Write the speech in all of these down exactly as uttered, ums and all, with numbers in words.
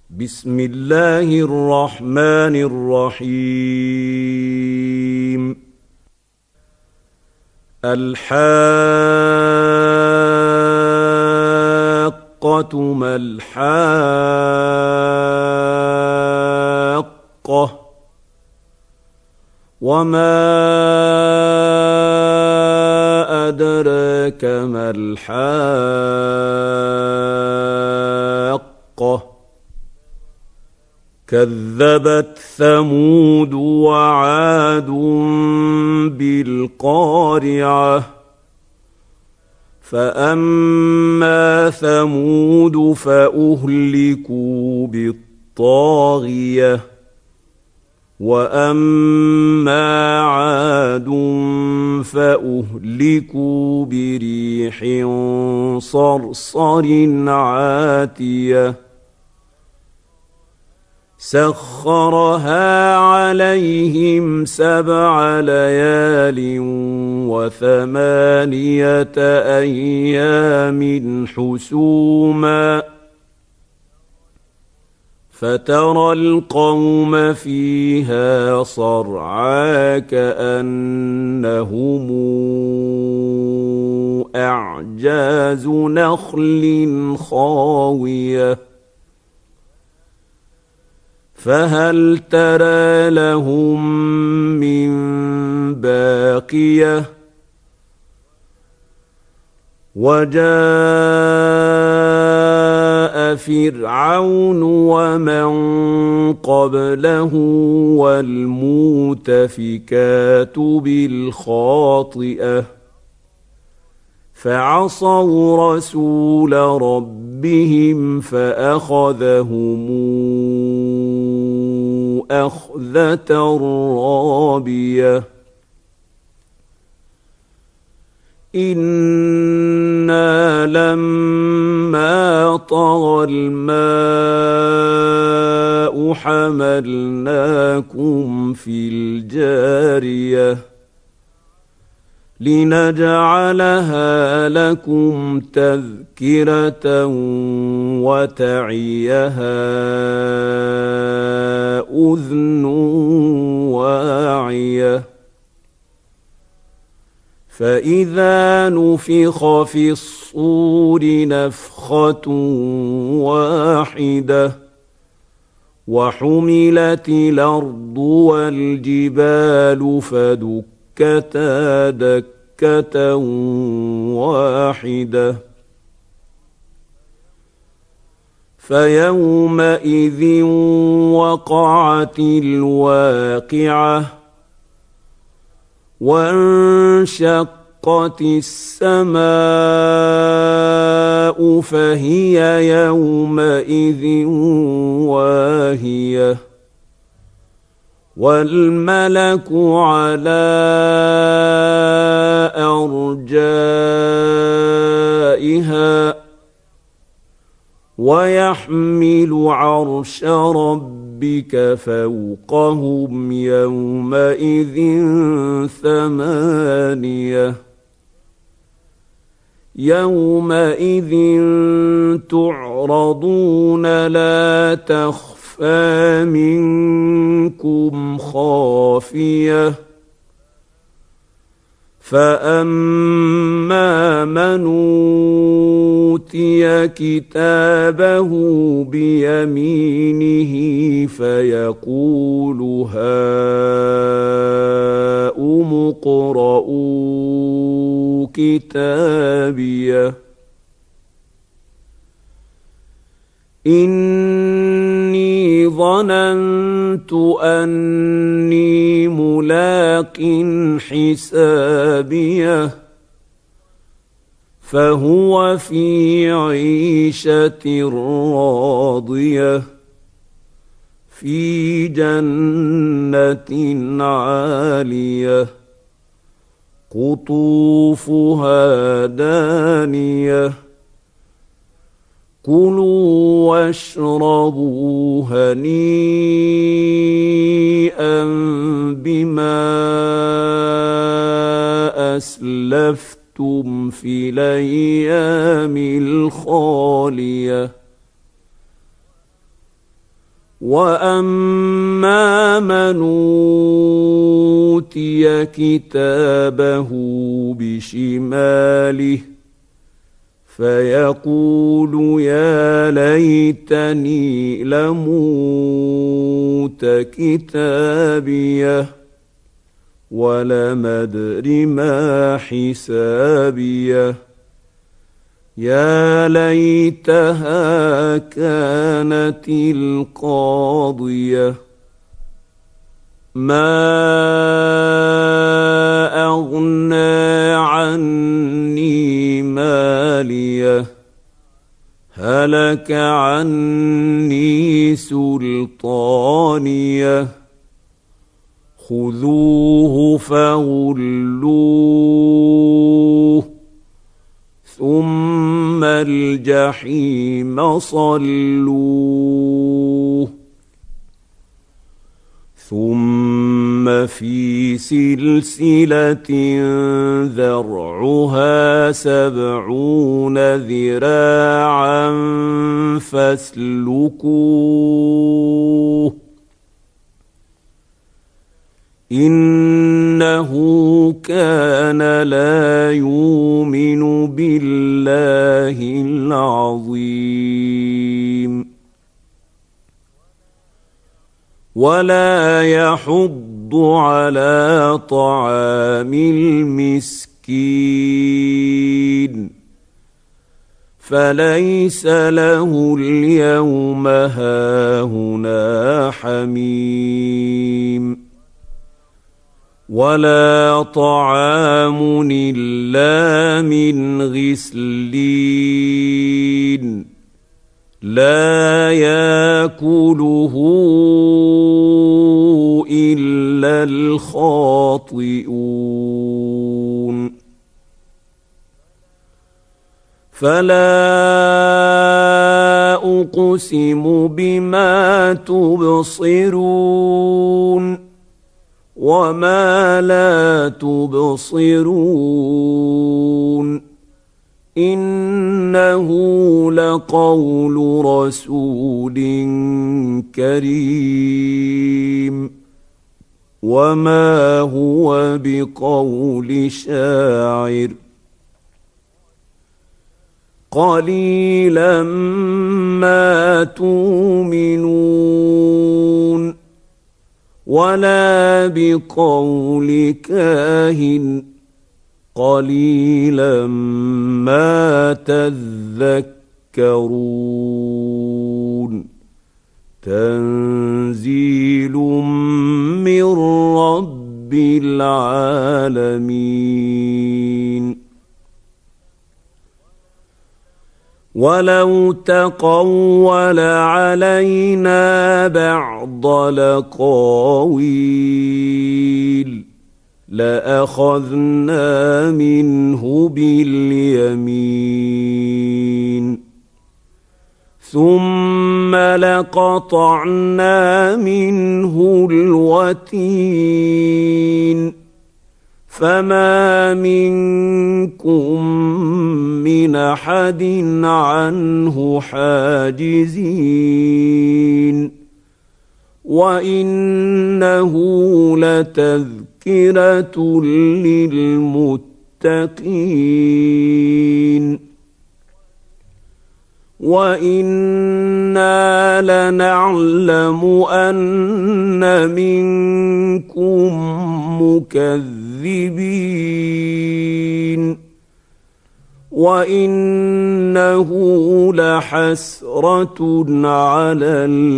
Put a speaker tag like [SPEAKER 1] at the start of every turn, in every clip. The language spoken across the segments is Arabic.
[SPEAKER 1] بسم الله الرحمن الرحيم. الحاقة ما الحاقة وما أدراك ما الحاقة كذبت ثمود وعاد بالقارعة فأما ثمود فأهلكوا بالطاغية وأما عاد فأهلكوا بريح صرصر عاتية سخرها عليهم سبع ليال وثمانية أيام حسوما فترى القوم فيها صرعى كأنهم أعجاز نخل خاوية فهل ترى لهم من باقية وجاء فرعون ومن قبله والمؤتفكات بالخاطئة فعصوا رسول ربهم فأخذهم أخذة رابية إنا لما طغى الماء حملناكم في الجارية لنجعلها لكم تذكرة وتعيها أذن واعية فإذا نفخ في الصور نفخة واحدة وحملت الأرض والجبال فدكتا دكة واحدة فيومئذ وقعت الواقعة وانشقت السماء فهي يومئذ واهية والملك على أرجائها ويحمل عرش ربك فوقهم يومئذ ثمانية يومئذ تعرضون لا تخفى منكم خافية فأما من أوتي كتابه بيمينه فيقول هاؤم اقرءوا كتابيه إني ظننت أني ملاق حسابيه فهو في عيشة راضية في جنة عالية قطوفها دانية كلوا واشربوا هنيئا بما أسلفتم في الأيام الخالية واما من اوتي كتابه بشماله فيقول يا ليتني لم اوت كتابيه ولم ادر ما حسابيه يا ليتها كانت القاضية ما أغنى عني ماليه هلك عني سلطانيه خذوه فغلوه ثم الجحيم صلوه ثم في سلسلة ذرعها سبعون ذراعا فاسلكوه إنه كان لا يؤمن بالله العظيم ولا يحض على طعام المسكين فليس له اليوم هاهنا حميم ولا طعام إلا من غسلين لا يأكله إلا الخاطئون فلا أقسم بما تبصرون وما لا تبصرون إنه لقول رسول كريم وما هو بقول شاعر قليلا ما تؤمنون ولا بقول كاهن قليلا ما تذكرون تنزيل من رب العالمين ولو تقول علينا بعض الأقاويل لأخذنا منه باليمين ثم لقطعنا منه الوتين فما منكم من أحد عنه حاجزين وإنه لتذكرة للمتقين وإنا لنعلم أن منكم مكذبين وإنه لحسرة على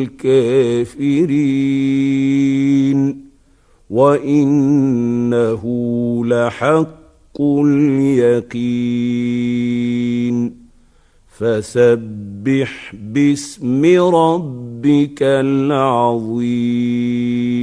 [SPEAKER 1] الكافرين وإنه لحق اليقين فسبح باسم ربك العظيم.